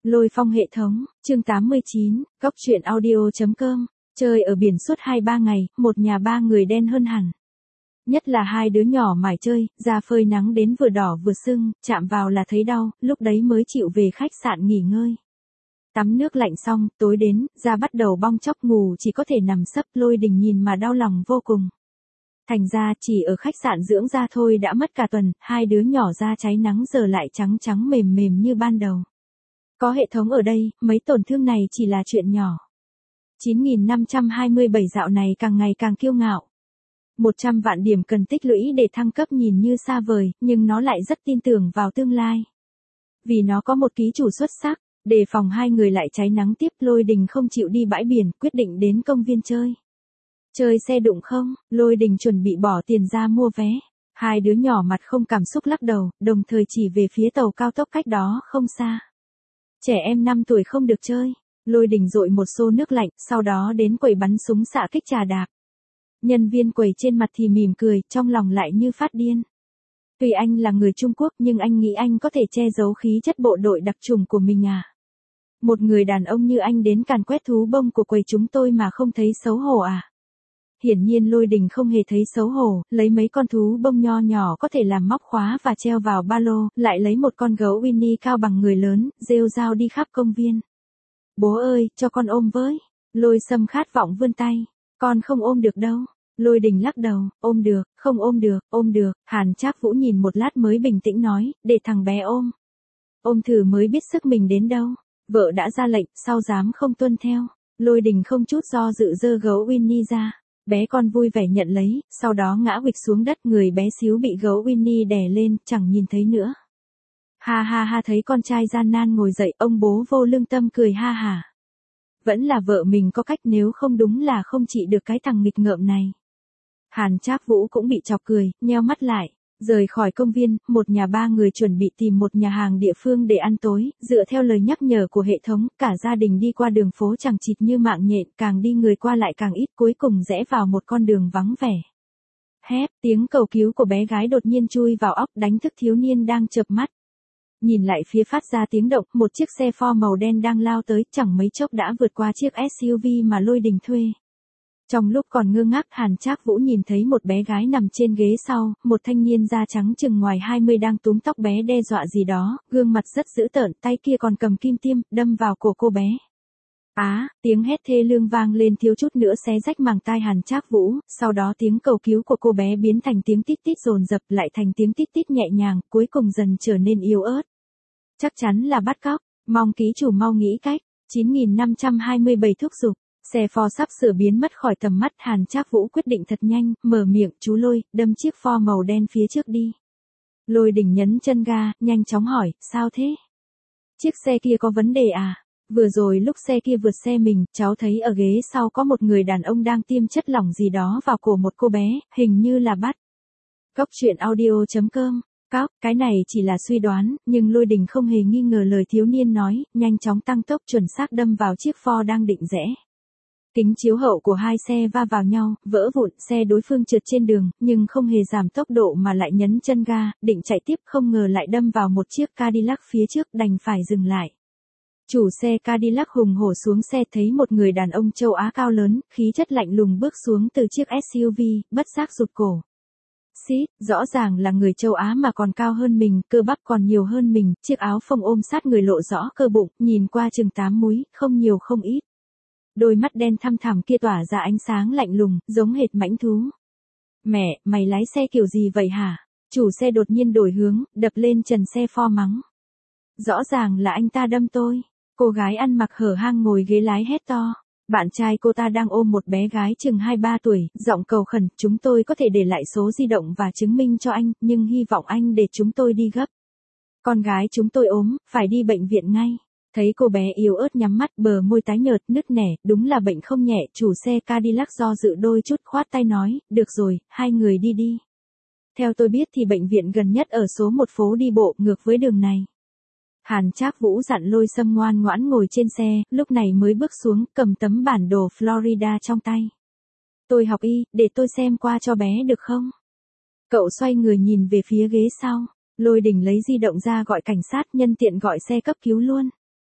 Lôi phong hệ thống, chương 89, góc truyện audio.com, chơi ở biển suốt 2-3 ngày, một nhà ba người đen hơn hẳn. Nhất là hai đứa nhỏ mải chơi, da phơi nắng đến vừa đỏ vừa sưng, chạm vào là thấy đau, lúc đấy mới chịu về khách sạn nghỉ ngơi. Tắm nước lạnh xong, tối đến, da bắt đầu bong chóc ngủ chỉ có thể nằm sấp. Lôi Đình nhìn mà đau lòng vô cùng. Thành ra chỉ ở khách sạn dưỡng da thôi đã mất cả tuần, hai đứa nhỏ da cháy nắng giờ lại trắng trắng mềm mềm như ban đầu. Có hệ thống ở đây, mấy tổn thương này chỉ là chuyện nhỏ. 9527 dạo này càng ngày càng kiêu ngạo. 100 vạn điểm cần tích lũy để thăng cấp nhìn như xa vời, nhưng nó lại rất tin tưởng vào tương lai. Vì nó có một ký chủ xuất sắc, đề phòng hai người lại cháy nắng tiếp. Lôi Đình không chịu đi bãi biển, quyết định đến công viên chơi. Chơi xe đụng không? Lôi Đình chuẩn bị bỏ tiền ra mua vé. Hai đứa nhỏ mặt không cảm xúc lắc đầu, đồng thời chỉ về phía tàu cao tốc cách đó không xa. Trẻ em 5 tuổi không được chơi. Lôi Đình dội một xô nước lạnh, sau đó đến quầy bắn súng xạ kích trà đạp. Nhân viên quầy trên mặt thì mỉm cười, trong lòng lại như phát điên. Tuy anh là người Trung Quốc nhưng anh nghĩ anh có thể che giấu khí chất bộ đội đặc trùng của mình à? Một người đàn ông như anh đến càn quét thú bông của quầy chúng tôi mà không thấy xấu hổ à? Hiển nhiên Lôi Đình không hề thấy xấu hổ, lấy mấy con thú bông nho nhỏ có thể làm móc khóa và treo vào ba lô, lại lấy một con gấu Winnie cao bằng người lớn, rêu rao đi khắp công viên. Bố ơi, cho con ôm với. Lôi Sâm khát vọng vươn tay. Con không ôm được đâu. Lôi Đình lắc đầu, ôm được, không ôm được, ôm được. Hàn Trác Vũ nhìn một lát mới bình tĩnh nói, để thằng bé ôm. Ôm thử mới biết sức mình đến đâu. Vợ đã ra lệnh, sao dám không tuân theo. Lôi Đình không chút do dự giơ gấu Winnie ra. Bé con vui vẻ nhận lấy, sau đó ngã huỵch xuống đất, người bé xíu bị gấu Winnie đè lên, chẳng nhìn thấy nữa. Ha ha ha, thấy con trai gian nan ngồi dậy, ông bố vô lương tâm cười ha hả. Vẫn là vợ mình có cách, nếu không đúng là không trị được cái thằng nghịch ngợm này. Hàn Trác Vũ cũng bị chọc cười, nheo mắt lại. Rời khỏi công viên, một nhà ba người chuẩn bị tìm một nhà hàng địa phương để ăn tối. Dựa theo lời nhắc nhở của hệ thống, cả gia đình đi qua đường phố chằng chịt như mạng nhện, càng đi người qua lại càng ít, cuối cùng rẽ vào một con đường vắng vẻ. Hép, tiếng cầu cứu của bé gái đột nhiên chui vào óc, đánh thức thiếu niên đang chợp mắt. Nhìn lại phía phát ra tiếng động, một chiếc xe Ford màu đen đang lao tới, chẳng mấy chốc đã vượt qua chiếc SUV mà Lôi Đình thuê. Trong lúc còn ngơ ngác, Hàn Trác Vũ nhìn thấy một bé gái nằm trên ghế sau, một thanh niên da trắng chừng ngoài 20 đang túm tóc bé đe dọa gì đó, gương mặt rất dữ tợn, tay kia còn cầm kim tiêm, đâm vào cổ cô bé. Tiếng hét thê lương vang lên thiếu chút nữa xé rách màng tai Hàn Trác Vũ, sau đó tiếng cầu cứu của cô bé biến thành tiếng tít tít dồn dập, lại thành tiếng tít tít nhẹ nhàng, cuối cùng dần trở nên yếu ớt. Chắc chắn là bắt cóc, mong ký chủ mau nghĩ cách. 9527 thúc giục. Xe Ford sắp sửa biến mất khỏi tầm mắt, Hàn Trác Vũ quyết định thật nhanh, mở miệng, chú Lôi, đâm chiếc Ford màu đen phía trước đi. Lôi Đình nhấn chân ga, nhanh chóng hỏi, sao thế? Chiếc xe kia có vấn đề à? Vừa rồi lúc xe kia vượt xe mình, cháu thấy ở ghế sau có một người đàn ông đang tiêm chất lỏng gì đó vào cổ một cô bé, hình như là bắt. Góc truyện audio.com. Cái này chỉ là suy đoán, nhưng Lôi Đình không hề nghi ngờ lời thiếu niên nói, nhanh chóng tăng tốc chuẩn xác đâm vào chiếc Ford đang định rẽ. Kính chiếu hậu của hai xe va vào nhau, vỡ vụn, xe đối phương trượt trên đường, nhưng không hề giảm tốc độ mà lại nhấn chân ga, định chạy tiếp, không ngờ lại đâm vào một chiếc Cadillac phía trước, đành phải dừng lại. Chủ xe Cadillac hùng hổ xuống xe, thấy một người đàn ông châu Á cao lớn, khí chất lạnh lùng bước xuống từ chiếc SUV, bất giác rụt cổ. Rõ ràng là người châu Á mà còn cao hơn mình, cơ bắp còn nhiều hơn mình, chiếc áo phông ôm sát người lộ rõ cơ bụng, nhìn qua chừng 8 múi, không nhiều không ít. Đôi mắt đen thăm thẳm kia tỏa ra ánh sáng lạnh lùng, giống hệt mãnh thú. Mẹ, mày lái xe kiểu gì vậy hả? Chủ xe đột nhiên đổi hướng, đập lên trần xe Ford mắng. Rõ ràng là anh ta đâm tôi. Cô gái ăn mặc hở hang ngồi ghế lái hét to. Bạn trai cô ta đang ôm một bé gái chừng 2-3 tuổi, giọng cầu khẩn, chúng tôi có thể để lại số di động và chứng minh cho anh, nhưng hy vọng anh để chúng tôi đi gấp. Con gái chúng tôi ốm, phải đi bệnh viện ngay. Thấy cô bé yếu ớt nhắm mắt, bờ môi tái nhợt, nứt nẻ, đúng là bệnh không nhẹ, chủ xe Cadillac do dự đôi chút, khoát tay nói, được rồi, hai người đi đi. Theo tôi biết thì bệnh viện gần nhất ở số 1 phố đi bộ, ngược với đường này. Hàn Trác Vũ dặn Lôi Sâm ngoan ngoãn ngồi trên xe, lúc này mới bước xuống, cầm tấm bản đồ Florida trong tay. Tôi học y, để tôi xem qua cho bé được không? Cậu xoay người nhìn về phía ghế sau. Lôi Đình lấy di động ra gọi cảnh sát, nhân tiện gọi xe cấp cứu luôn.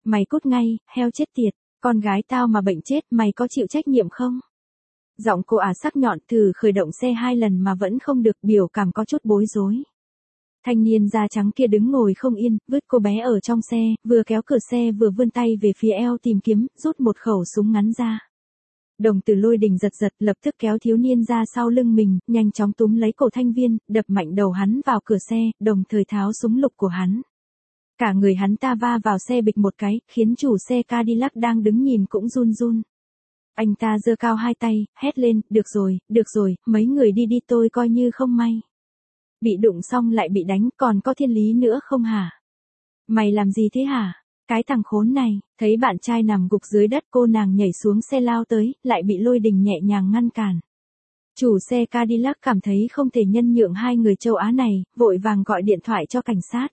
Mày cút ngay, heo chết tiệt, con gái tao mà bệnh chết, mày có chịu trách nhiệm không? Giọng cô sắc nhọn, thử khởi động xe 2 lần mà vẫn không được, biểu cảm có chút bối rối. Thanh niên da trắng kia đứng ngồi không yên, vứt cô bé ở trong xe, vừa kéo cửa xe vừa vươn tay về phía eo tìm kiếm, rút một khẩu súng ngắn ra. Đồng tử Lôi Đình giật giật, lập tức kéo thiếu niên ra sau lưng mình, nhanh chóng túm lấy cổ Thanh Viên, đập mạnh đầu hắn vào cửa xe, đồng thời tháo súng lục của hắn. Cả người hắn ta va vào xe bịch một cái, khiến chủ xe Cadillac đang đứng nhìn cũng run run. Anh ta giơ cao 2 tay, hét lên, được rồi, mấy người đi đi, tôi coi như không may. Bị đụng xong lại bị đánh, còn có thiên lý nữa không hả? Mày làm gì thế hả? Cái thằng khốn này, thấy bạn trai nằm gục dưới đất, cô nàng nhảy xuống xe lao tới, lại bị Lôi Đình nhẹ nhàng ngăn cản. Chủ xe Cadillac cảm thấy không thể nhân nhượng hai người châu Á này, vội vàng gọi điện thoại cho cảnh sát.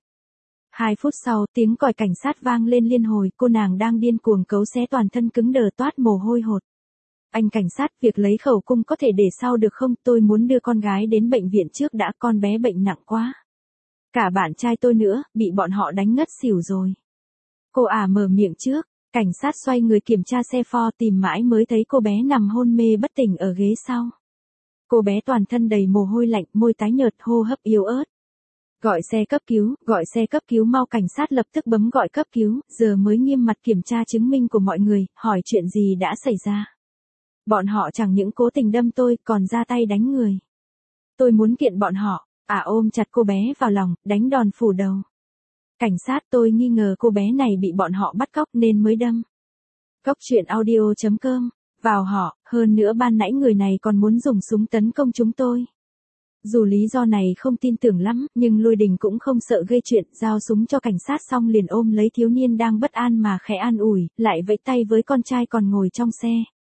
2 phút sau, tiếng còi cảnh sát vang lên liên hồi, cô nàng đang điên cuồng cấu xé toàn thân cứng đờ toát mồ hôi hột. Anh cảnh sát, việc lấy khẩu cung có thể để sau được không? Tôi muốn đưa con gái đến bệnh viện trước đã, con bé bệnh nặng quá. Cả bạn trai tôi nữa, bị bọn họ đánh ngất xỉu rồi. Cô mở miệng trước, cảnh sát xoay người kiểm tra xe Ford, tìm mãi mới thấy cô bé nằm hôn mê bất tỉnh ở ghế sau. Cô bé toàn thân đầy mồ hôi lạnh, môi tái nhợt, hô hấp yếu ớt. Gọi xe cấp cứu mau, cảnh sát lập tức bấm gọi cấp cứu, giờ mới nghiêm mặt kiểm tra chứng minh của mọi người, hỏi chuyện gì đã xảy ra. Bọn họ chẳng những cố tình đâm tôi, còn ra tay đánh người. Tôi muốn kiện bọn họ. Ôm chặt cô bé vào lòng, đánh đòn phủ đầu. Cảnh sát, tôi nghi ngờ cô bé này bị bọn họ bắt cóc nên mới đâm. Cốc truyện audio.com, vào họ, hơn nữa ban nãy người này còn muốn dùng súng tấn công chúng tôi. Dù lý do này không tin tưởng lắm, nhưng Lôi Đình cũng không sợ gây chuyện, giao súng cho cảnh sát xong liền ôm lấy thiếu niên đang bất an mà khẽ an ủi, lại vẫy tay với con trai còn ngồi trong xe.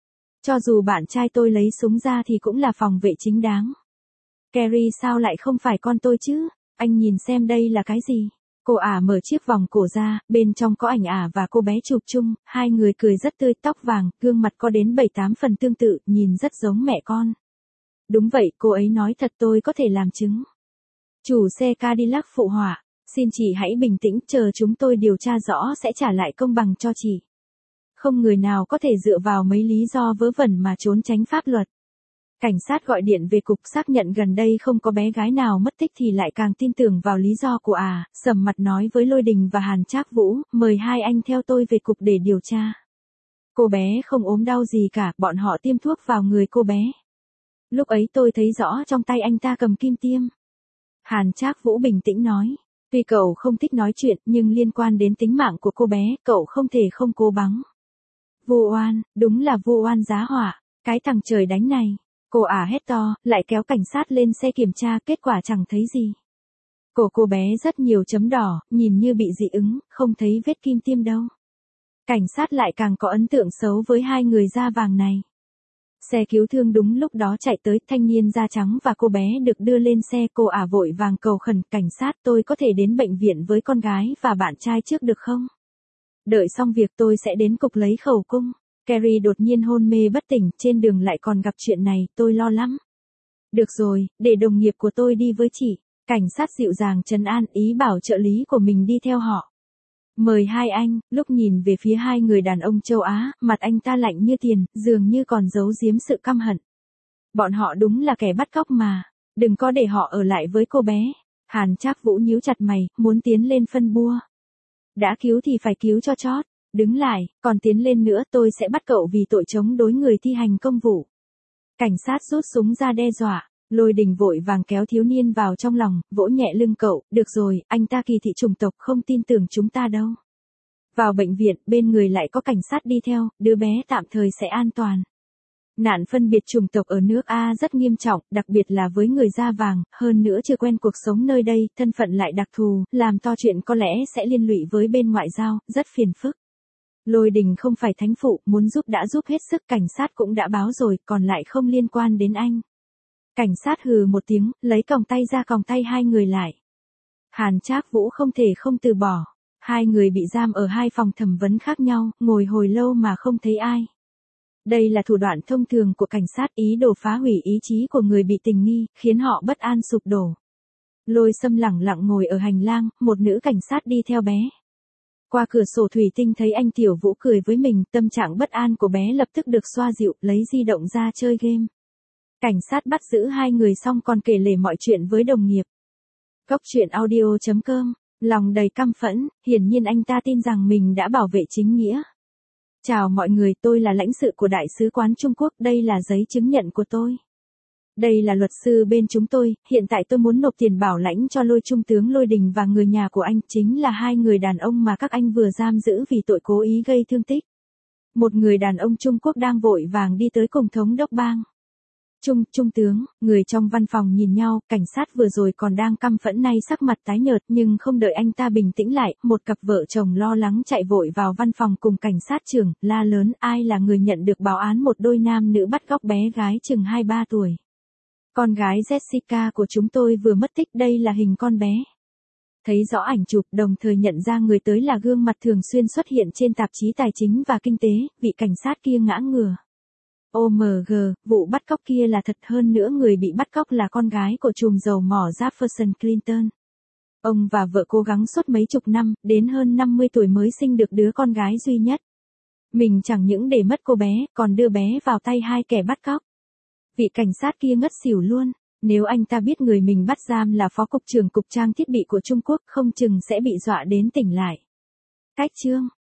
Cho dù bạn trai tôi lấy súng ra thì cũng là phòng vệ chính đáng. Carrie sao lại không phải con tôi chứ? Anh nhìn xem đây là cái gì? Cô mở chiếc vòng cổ ra, bên trong có ảnh và cô bé chụp chung, hai người cười rất tươi, tóc vàng, gương mặt có đến 7-8 phần tương tự, nhìn rất giống mẹ con. Đúng vậy, cô ấy nói thật, tôi có thể làm chứng. Chủ xe Cadillac phụ họa, xin chị hãy bình tĩnh, chờ chúng tôi điều tra rõ sẽ trả lại công bằng cho chị. Không người nào có thể dựa vào mấy lý do vớ vẩn mà trốn tránh pháp luật. Cảnh sát gọi điện về cục xác nhận gần đây không có bé gái nào mất tích thì lại càng tin tưởng vào lý do của sầm mặt nói với Lôi Đình và Hàn Trác Vũ, mời hai anh theo tôi về cục để điều tra. Cô bé không ốm đau gì cả, bọn họ tiêm thuốc vào người cô bé. Lúc ấy tôi thấy rõ trong tay anh ta cầm kim tiêm. Hàn Trác Vũ bình tĩnh nói, tuy cậu không thích nói chuyện nhưng liên quan đến tính mạng của cô bé, cậu không thể không cố gắng. Vu oan, đúng là vu oan giá họa, cái thằng trời đánh này. Cô hét to, lại kéo cảnh sát lên xe kiểm tra, kết quả chẳng thấy gì. Cổ cô bé rất nhiều chấm đỏ, nhìn như bị dị ứng, không thấy vết kim tiêm đâu. Cảnh sát lại càng có ấn tượng xấu với hai người da vàng này. Xe cứu thương đúng lúc đó chạy tới, thanh niên da trắng và cô bé được đưa lên xe, cô vội vàng cầu khẩn, cảnh sát, tôi có thể đến bệnh viện với con gái và bạn trai trước được không? Đợi xong việc tôi sẽ đến cục lấy khẩu cung. Carrie đột nhiên hôn mê bất tỉnh, trên đường lại còn gặp chuyện này, tôi lo lắm. Được rồi, để đồng nghiệp của tôi đi với chị. Cảnh sát dịu dàng trấn an, ý bảo trợ lý của mình đi theo họ. Mời hai anh, lúc nhìn về phía hai người đàn ông châu Á, mặt anh ta lạnh như tiền, dường như còn giấu giếm sự căm hận. Bọn họ đúng là kẻ bắt cóc mà, đừng có để họ ở lại với cô bé. Hàn Trác Vũ nhíu chặt mày, muốn tiến lên phân bua. Đã cứu thì phải cứu cho chót. Đứng lại, còn tiến lên nữa tôi sẽ bắt cậu vì tội chống đối người thi hành công vụ. Cảnh sát rút súng ra đe dọa, Lôi Đình vội vàng kéo thiếu niên vào trong lòng, vỗ nhẹ lưng cậu, được rồi, anh ta kỳ thị chủng tộc, không tin tưởng chúng ta đâu. Vào bệnh viện, bên người lại có cảnh sát đi theo, đứa bé tạm thời sẽ an toàn. Nạn phân biệt chủng tộc ở nước rất nghiêm trọng, đặc biệt là với người da vàng, hơn nữa chưa quen cuộc sống nơi đây, thân phận lại đặc thù, làm to chuyện có lẽ sẽ liên lụy với bên ngoại giao, rất phiền phức. Lôi Đình không phải thánh phụ, muốn giúp đã giúp hết sức, cảnh sát cũng đã báo rồi, còn lại không liên quan đến anh. Cảnh sát hừ một tiếng, lấy còng tay ra còng tay hai người lại. Hàn Trác Vũ không thể không từ bỏ. Hai người bị giam ở hai phòng thẩm vấn khác nhau, ngồi hồi lâu mà không thấy ai. Đây là thủ đoạn thông thường của cảnh sát, ý đồ phá hủy ý chí của người bị tình nghi, khiến họ bất an sụp đổ. Lôi Sâm lẳng lặng ngồi ở hành lang, một nữ cảnh sát đi theo bé. Qua cửa sổ thủy tinh thấy anh Tiểu Vũ cười với mình, tâm trạng bất an của bé lập tức được xoa dịu, lấy di động ra chơi game. Cảnh sát bắt giữ hai người xong còn kể lể mọi chuyện với đồng nghiệp. Cốc truyện audio.com, lòng đầy căm phẫn, hiển nhiên anh ta tin rằng mình đã bảo vệ chính nghĩa. Chào mọi người, tôi là lãnh sự của Đại sứ quán Trung Quốc, đây là giấy chứng nhận của tôi. Đây là luật sư bên chúng tôi, hiện tại tôi muốn nộp tiền bảo lãnh cho Lôi Trung tướng Lôi Đình và người nhà của anh, chính là hai người đàn ông mà các anh vừa giam giữ vì tội cố ý gây thương tích. Một người đàn ông Trung Quốc đang vội vàng đi tới cùng thống đốc bang. Trung tướng, người trong văn phòng nhìn nhau, cảnh sát vừa rồi còn đang căm phẫn nay sắc mặt tái nhợt nhưng không đợi anh ta bình tĩnh lại, một cặp vợ chồng lo lắng chạy vội vào văn phòng cùng cảnh sát trưởng, la lớn ai là người nhận được báo án một đôi nam nữ bắt cóc bé gái chừng 2-3 tuổi. Con gái Jessica của chúng tôi vừa mất tích, đây là hình con bé. Thấy rõ ảnh chụp, đồng thời nhận ra người tới là gương mặt thường xuyên xuất hiện trên tạp chí tài chính và kinh tế, vị cảnh sát kia ngã ngửa. OMG, vụ bắt cóc kia là thật, hơn nữa người bị bắt cóc là con gái của trùm dầu mỏ Jefferson Clinton. Ông và vợ cố gắng suốt mấy chục năm, đến hơn 50 tuổi mới sinh được đứa con gái duy nhất. Mình chẳng những để mất cô bé, còn đưa bé vào tay hai kẻ bắt cóc. Vị cảnh sát kia ngất xỉu luôn, nếu anh ta biết người mình bắt giam là phó cục trưởng cục trang thiết bị của Trung Quốc không chừng sẽ bị dọa đến tỉnh lại. Cách chương